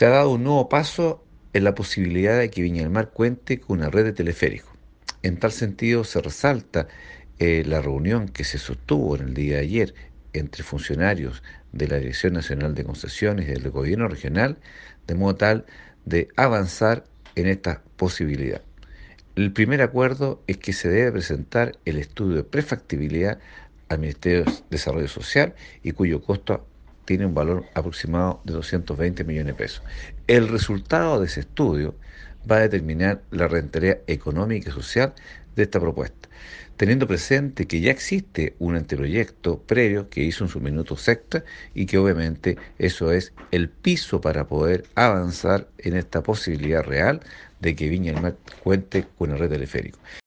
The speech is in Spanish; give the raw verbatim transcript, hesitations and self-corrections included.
se ha dado un nuevo paso en la posibilidad de que Viña del Mar cuente con una red de teleféricos. En tal sentido, se resalta eh, la reunión que se sostuvo en el día de ayer entre funcionarios de la Dirección Nacional de Concesiones y del Gobierno Regional, de modo tal de avanzar en esta posibilidad. El primer acuerdo es que se debe presentar el estudio de prefactibilidad al Ministerio de Desarrollo Social y cuyo costo tiene un valor aproximado de doscientos veinte millones de pesos. El resultado de ese estudio va a determinar la rentabilidad económica y social de esta propuesta, teniendo presente que ya existe un anteproyecto previo que hizo en su minuto secta y que obviamente eso es el piso para poder avanzar en esta posibilidad real de que Viña del Mar cuente con una red teleférico.